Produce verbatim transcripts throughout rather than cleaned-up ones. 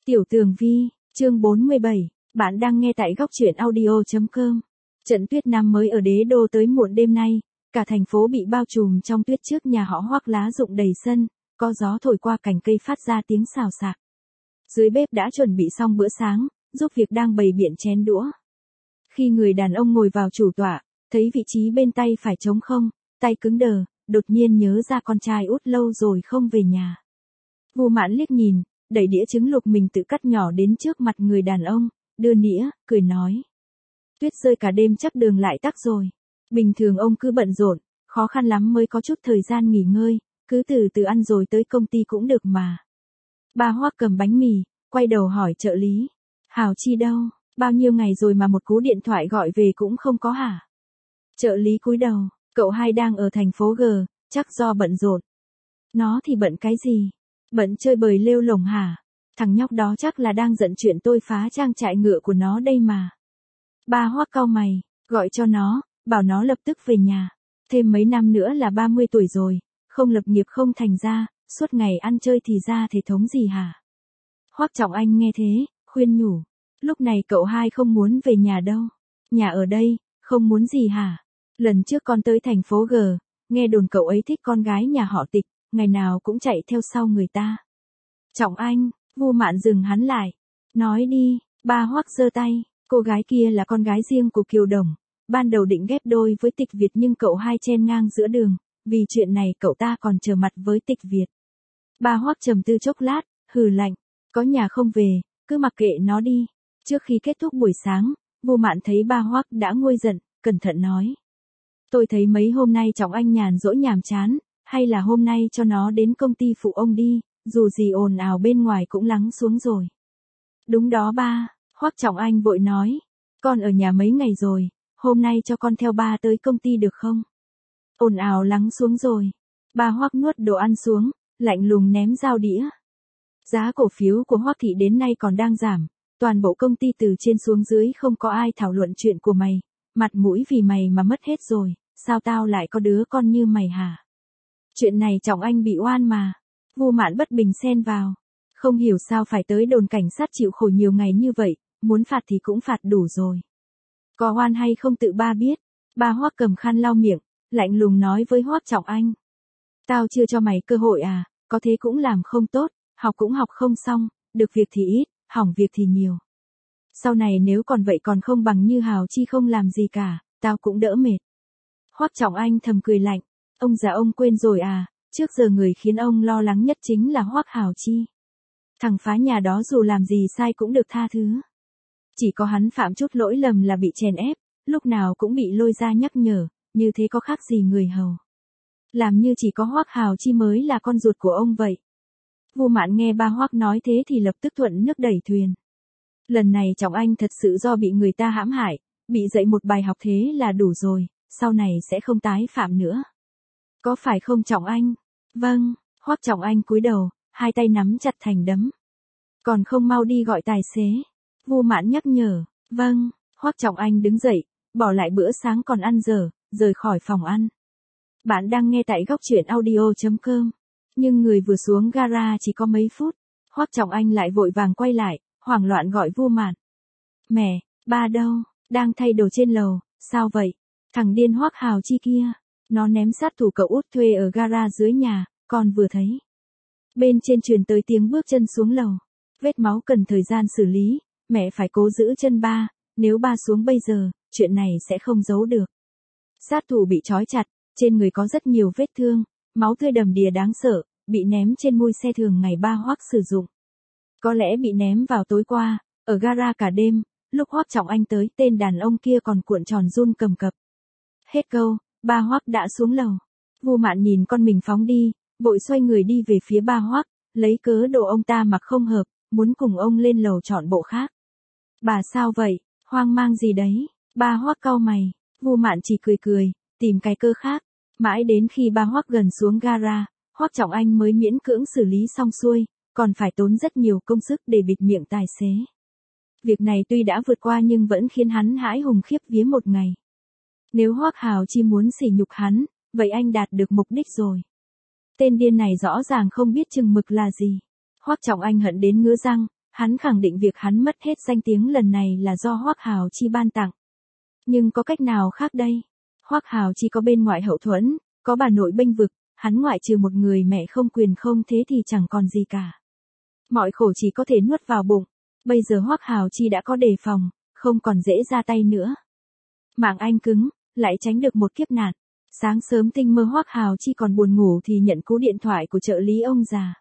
Tiểu Tường Vi, chương bốn mươi bảy, bạn đang nghe tại góc truyện audio chấm com. Trận tuyết năm mới ở Đế Đô tới muộn đêm nay, cả thành phố bị bao trùm trong tuyết, trước nhà họ Hoắc lá rụng đầy sân, có gió thổi qua cành cây phát ra tiếng xào xạc. Dưới bếp đã chuẩn bị xong bữa sáng, giúp việc đang bày biện chén đũa. Khi người đàn ông ngồi vào chủ tọa, thấy vị trí bên tay phải trống không, tay cứng đờ, đột nhiên nhớ ra con trai út lâu rồi không về nhà. Vu Mạn liếc nhìn, đẩy đĩa trứng luộc mình tự cắt nhỏ đến trước mặt người đàn ông, đưa nĩa, cười nói. Tuyết rơi cả đêm chắc đường lại tắc rồi. Bình thường ông cứ bận rộn, khó khăn lắm mới có chút thời gian nghỉ ngơi, cứ từ từ ăn rồi tới công ty cũng được mà. Bà Hoắc cầm bánh mì, quay đầu hỏi trợ lý. Hào Chi đâu, bao nhiêu ngày rồi mà một cú điện thoại gọi về cũng không có hả? Trợ lý cúi đầu, cậu hai đang ở thành phố G, chắc do bận rộn. Nó thì bận cái gì? Bận chơi bời lêu lổng hả? Thằng nhóc đó chắc là đang giận chuyện tôi phá trang trại ngựa của nó đây mà. Ba Hoắc cau mày, gọi cho nó, bảo nó lập tức về nhà. Thêm mấy năm nữa là ba mươi tuổi rồi, không lập nghiệp không thành ra, suốt ngày ăn chơi thì ra thể thống gì hả? Hoắc Trọng Anh nghe thế, khuyên nhủ. Lúc này cậu hai không muốn về nhà đâu. Nhà ở đây, không muốn gì hả? Lần trước con tới thành phố G, nghe đồn cậu ấy thích con gái nhà họ Tịch, ngày nào cũng chạy theo sau người ta. Trọng Anh, Vu Mạn dừng hắn lại. Nói đi, ba Hoắc giơ tay, cô gái kia là con gái riêng của Kiều Đồng. Ban đầu định ghép đôi với Tịch Việt nhưng cậu hai chen ngang giữa đường, vì chuyện này cậu ta còn trở mặt với Tịch Việt. Ba Hoắc trầm tư chốc lát, hừ lạnh, có nhà không về, cứ mặc kệ nó đi. Trước khi kết thúc buổi sáng, Vu Mạn thấy ba Hoắc đã nguôi giận, cẩn thận nói. Tôi thấy mấy hôm nay Trọng Anh nhàn rỗi nhàm chán, hay là hôm nay cho nó đến công ty phụ ông đi, dù gì ồn ào bên ngoài cũng lắng xuống rồi. Đúng đó ba, Hoắc Trọng Anh vội nói. Con ở nhà mấy ngày rồi, hôm nay cho con theo ba tới công ty được không? Ồn ào lắng xuống rồi. Ba Hoắc nuốt đồ ăn xuống, lạnh lùng ném dao đĩa. Giá cổ phiếu của Hoắc thị đến nay còn đang giảm, toàn bộ công ty từ trên xuống dưới không có ai thảo luận chuyện của mày, mặt mũi vì mày mà mất hết rồi, sao tao lại có đứa con như mày hả? Chuyện này Trọng Anh bị oan mà. Vu Mạn bất bình xen vào. Không hiểu sao phải tới đồn cảnh sát chịu khổ nhiều ngày như vậy, muốn phạt thì cũng phạt đủ rồi. Có oan hay không tự ba biết. Ba Hoắc cầm khăn lau miệng, lạnh lùng nói với Hoắc Trọng Anh. Tao chưa cho mày cơ hội à, có thế cũng làm không tốt, học cũng học không xong, được việc thì ít, hỏng việc thì nhiều. Sau này nếu còn vậy còn không bằng như Hào Chi không làm gì cả, tao cũng đỡ mệt. Hoắc Trọng Anh thầm cười lạnh. Ông già ông quên rồi à, trước giờ người khiến ông lo lắng nhất chính là Hoắc Hào Chi. Thằng phá nhà đó dù làm gì sai cũng được tha thứ. Chỉ có hắn phạm chút lỗi lầm là bị chèn ép, lúc nào cũng bị lôi ra nhắc nhở, như thế có khác gì người hầu. Làm như chỉ có Hoắc Hào Chi mới là con ruột của ông vậy. Vu Mạn nghe ba Hoắc nói thế thì lập tức thuận nước đẩy thuyền. Lần này Trọng Anh thật sự do bị người ta hãm hại, bị dạy một bài học thế là đủ rồi, sau này sẽ không tái phạm nữa. Có phải không Trọng Anh? Vâng, Hoắc Trọng Anh cúi đầu, hai tay nắm chặt thành đấm. Còn không mau đi gọi tài xế. Vu Mạn nhắc nhở. Vâng, Hoắc Trọng Anh đứng dậy, bỏ lại bữa sáng còn ăn dở, rời khỏi phòng ăn. Bạn đang nghe tại góc truyện audio chấm com. Nhưng người vừa xuống gara chỉ có mấy phút, Hoắc Trọng Anh lại vội vàng quay lại, hoảng loạn gọi Vu Mạn. Mẹ, ba đâu? Đang thay đồ trên lầu, sao vậy? Thằng điên Hoắc Hào Chi kia. Nó ném sát thủ cậu út thuê ở gara dưới nhà, con vừa thấy. Bên trên truyền tới tiếng bước chân xuống lầu. Vết máu cần thời gian xử lý, mẹ phải cố giữ chân ba, nếu ba xuống bây giờ, chuyện này sẽ không giấu được. Sát thủ bị trói chặt, trên người có rất nhiều vết thương, máu tươi đầm đìa đáng sợ, bị ném trên mui xe thường ngày ba Hoắc sử dụng. Có lẽ bị ném vào tối qua, ở gara cả đêm, lúc Hoắc Trọng Anh tới tên đàn ông kia còn cuộn tròn run cầm cập. Hết câu. Ba Hoắc đã xuống lầu. Vu Mạn nhìn con mình phóng đi, vội xoay người đi về phía ba Hoắc, lấy cớ đồ ông ta mặc không hợp, muốn cùng ông lên lầu chọn bộ khác. Bà sao vậy, hoang mang gì đấy? Ba Hoắc cau mày, Vu Mạn chỉ cười cười, tìm cái cơ khác. Mãi đến khi ba Hoắc gần xuống gara, Hoắc Trọng Anh mới miễn cưỡng xử lý xong xuôi, còn phải tốn rất nhiều công sức để bịt miệng tài xế. Việc này tuy đã vượt qua nhưng vẫn khiến hắn hãi hùng khiếp vía một ngày. Nếu Hoắc Hào Chi muốn sỉ nhục hắn, vậy anh đạt được mục đích rồi. Tên điên này rõ ràng không biết chừng mực là gì. Hoắc Trọng Anh hận đến ngứa răng, hắn khẳng định việc hắn mất hết danh tiếng lần này là do Hoắc Hào Chi ban tặng. Nhưng có cách nào khác đây? Hoắc Hào Chi có bên ngoại hậu thuẫn, có bà nội bênh vực, hắn ngoại trừ một người mẹ không quyền không thế thì chẳng còn gì cả. Mọi khổ chỉ có thể nuốt vào bụng, bây giờ Hoắc Hào Chi đã có đề phòng, không còn dễ ra tay nữa. Mạng anh cứng, lại tránh được một kiếp nạn. Sáng sớm tinh mơ Hoắc Hào Chi còn buồn ngủ thì nhận cú điện thoại của trợ lý ông già.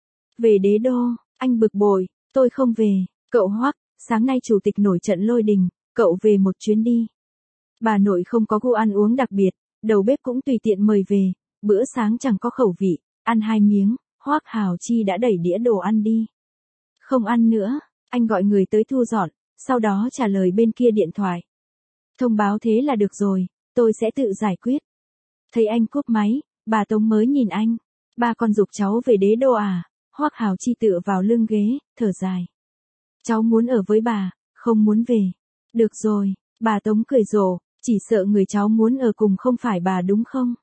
Về đế đô, anh bực bội, tôi không về, cậu Hoắc, sáng nay chủ tịch nổi trận lôi đình, cậu về một chuyến đi. Bà nội không có gu ăn uống đặc biệt, đầu bếp cũng tùy tiện mời về, bữa sáng chẳng có khẩu vị, ăn hai miếng, Hoắc Hào Chi đã đẩy đĩa đồ ăn đi. Không ăn nữa, anh gọi người tới thu dọn, sau đó trả lời bên kia điện thoại. Thông báo thế là được rồi, tôi sẽ tự giải quyết. Thấy anh cúp máy, bà Tống mới nhìn anh. Ba con giục cháu về đế đô à? Hoắc Hào Chi tựa vào lưng ghế, thở dài. Cháu muốn ở với bà, không muốn về. Được rồi, bà Tống cười rộ, chỉ sợ người cháu muốn ở cùng không phải bà đúng không?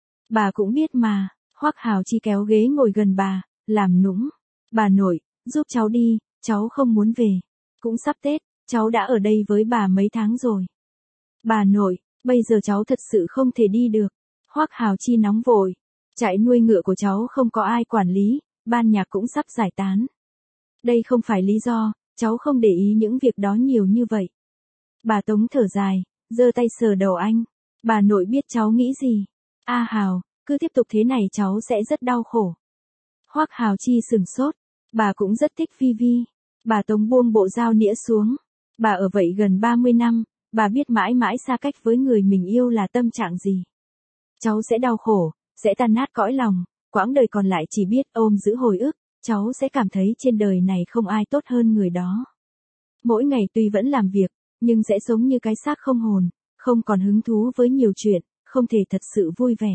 Bà cũng biết mà. Hoắc Hào Chi kéo ghế ngồi gần bà, làm nũng. Bà nội, giúp cháu đi, cháu không muốn về. Cũng sắp Tết, cháu đã ở đây với bà mấy tháng rồi. Bà nội, bây giờ cháu thật sự không thể đi được. Hoắc Hào Chi nóng vội. Trại nuôi ngựa của cháu không có ai quản lý, ban nhạc cũng sắp giải tán. Đây không phải lý do, cháu không để ý những việc đó nhiều như vậy. Bà Tống thở dài, giơ tay sờ đầu anh. Bà nội biết cháu nghĩ gì. A Hào, cứ tiếp tục thế này cháu sẽ rất đau khổ. Hoắc Hào Chi sừng sốt. Bà cũng rất thích Vi Vi. Bà Tống buông bộ dao nĩa xuống. Bà ở vậy gần ba mươi năm, bà biết mãi mãi xa cách với người mình yêu là tâm trạng gì. Cháu sẽ đau khổ, sẽ tan nát cõi lòng, quãng đời còn lại chỉ biết ôm giữ hồi ức, cháu sẽ cảm thấy trên đời này không ai tốt hơn người đó. Mỗi ngày tuy vẫn làm việc, nhưng sẽ sống như cái xác không hồn, không còn hứng thú với nhiều chuyện, không thể thật sự vui vẻ.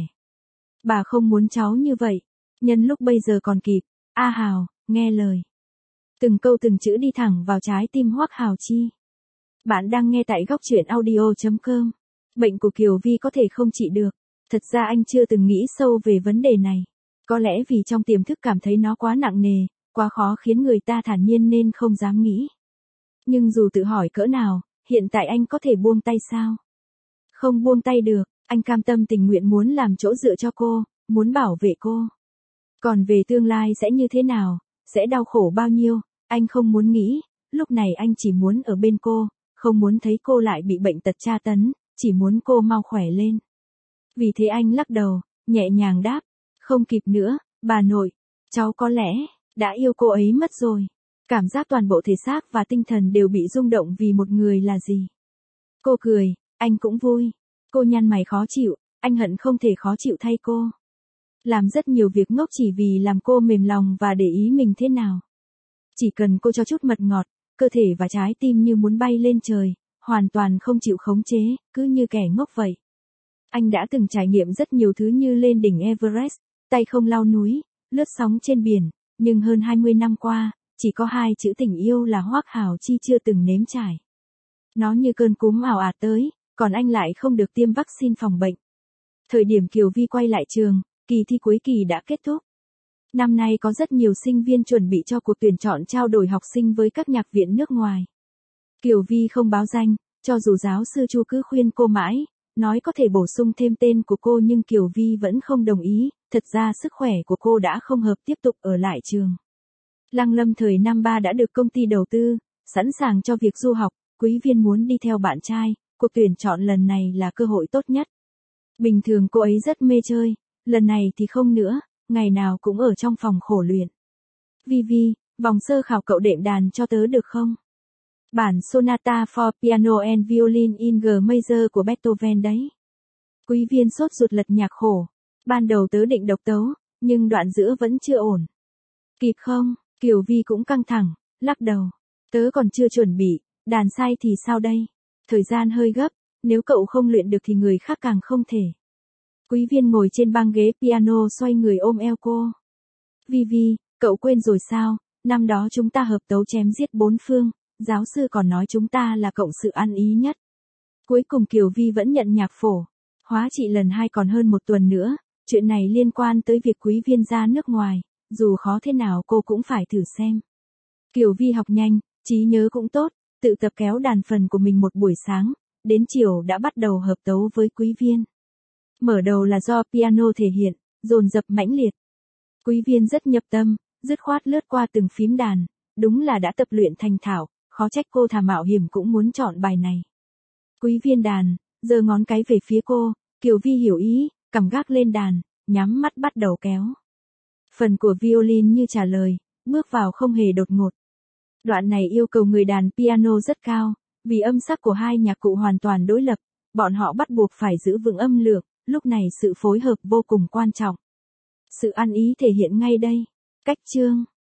Bà không muốn cháu như vậy, nhân lúc bây giờ còn kịp. A Hào, nghe lời. Từng câu từng chữ đi thẳng vào trái tim Hoắc Hào Chi. Bạn đang nghe tại góc truyện audio chấm com. Bệnh của Kiều Vi có thể không trị được. Thật ra anh chưa từng nghĩ sâu về vấn đề này. Có lẽ vì trong tiềm thức cảm thấy nó quá nặng nề, quá khó khiến người ta thản nhiên nên không dám nghĩ. Nhưng dù tự hỏi cỡ nào, hiện tại anh có thể buông tay sao? Không buông tay được, anh cam tâm tình nguyện muốn làm chỗ dựa cho cô, muốn bảo vệ cô. Còn về tương lai sẽ như thế nào, sẽ đau khổ bao nhiêu, anh không muốn nghĩ, lúc này anh chỉ muốn ở bên cô, không muốn thấy cô lại bị bệnh tật tra tấn, chỉ muốn cô mau khỏe lên. Vì thế anh lắc đầu, nhẹ nhàng đáp, không kịp nữa, bà nội, cháu có lẽ, đã yêu cô ấy mất rồi. Cảm giác toàn bộ thể xác và tinh thần đều bị rung động vì một người là gì. Cô cười, anh cũng vui. Cô nhăn mày khó chịu, anh hận không thể khó chịu thay cô. Làm rất nhiều việc ngốc chỉ vì làm cô mềm lòng và để ý mình thế nào. Chỉ cần cô cho chút mật ngọt, cơ thể và trái tim như muốn bay lên trời, hoàn toàn không chịu khống chế, cứ như kẻ ngốc vậy. Anh đã từng trải nghiệm rất nhiều thứ như lên đỉnh Everest, tay không lau núi, lướt sóng trên biển, nhưng hơn hai mươi năm qua, chỉ có hai chữ tình yêu là Hoắc Hào Chi chưa từng nếm trải. Nó như cơn cúm ảo ạt tới, còn anh lại không được tiêm vaccine phòng bệnh. Thời điểm Kiều Vi quay lại trường, kỳ thi cuối kỳ đã kết thúc. Năm nay có rất nhiều sinh viên chuẩn bị cho cuộc tuyển chọn trao đổi học sinh với các nhạc viện nước ngoài. Kiều Vi không báo danh, cho dù giáo sư Chu cứ khuyên cô mãi, nói có thể bổ sung thêm tên của cô nhưng Kiều Vi vẫn không đồng ý, thật ra sức khỏe của cô đã không hợp tiếp tục ở lại trường. Lăng Lâm thời năm ba đã được công ty đầu tư, sẵn sàng cho việc du học, Quý Viên muốn đi theo bạn trai, cuộc tuyển chọn lần này là cơ hội tốt nhất. Bình thường cô ấy rất mê chơi, lần này thì không nữa, ngày nào cũng ở trong phòng khổ luyện. Vi Vi, vòng sơ khảo cậu đệm đàn cho tớ được không? Bản Sonata for Piano and Violin in G Major của Beethoven đấy. Quý Viên sốt ruột lật nhạc khổ. Ban đầu tớ định độc tấu, nhưng đoạn giữa vẫn chưa ổn. Kịp không? Kiều Vi cũng căng thẳng, lắc đầu. Tớ còn chưa chuẩn bị, đàn sai thì sao đây? Thời gian hơi gấp, nếu cậu không luyện được thì người khác càng không thể. Quý Viên ngồi trên băng ghế piano xoay người ôm eo cô. Vi Vi, cậu quên rồi sao? Năm đó chúng ta hợp tấu chém giết bốn phương, giáo sư còn nói chúng ta là cộng sự ăn ý nhất. Cuối cùng Kiều Vi vẫn nhận nhạc phổ. Hóa trị lần hai còn hơn một tuần nữa, chuyện này liên quan tới việc Quý Viên ra nước ngoài, dù khó thế nào cô cũng phải thử xem. Kiều Vi học nhanh, trí nhớ cũng tốt, tự tập kéo đàn phần của mình một buổi sáng, đến chiều đã bắt đầu hợp tấu với Quý Viên. Mở đầu là do piano thể hiện, dồn dập mãnh liệt. Quý Viên rất nhập tâm, dứt khoát lướt qua từng phím đàn, đúng là đã tập luyện thành thạo, khó trách cô thà mạo hiểm cũng muốn chọn bài này. Quý Viên đàn, giơ ngón cái về phía cô, Kiều Vi hiểu ý, cầm gác lên đàn, nhắm mắt bắt đầu kéo. Phần của violin như trả lời, bước vào không hề đột ngột. Đoạn này yêu cầu người đàn piano rất cao, vì âm sắc của hai nhạc cụ hoàn toàn đối lập, bọn họ bắt buộc phải giữ vững âm lượng, lúc này sự phối hợp vô cùng quan trọng. Sự ăn ý thể hiện ngay đây. Cách chương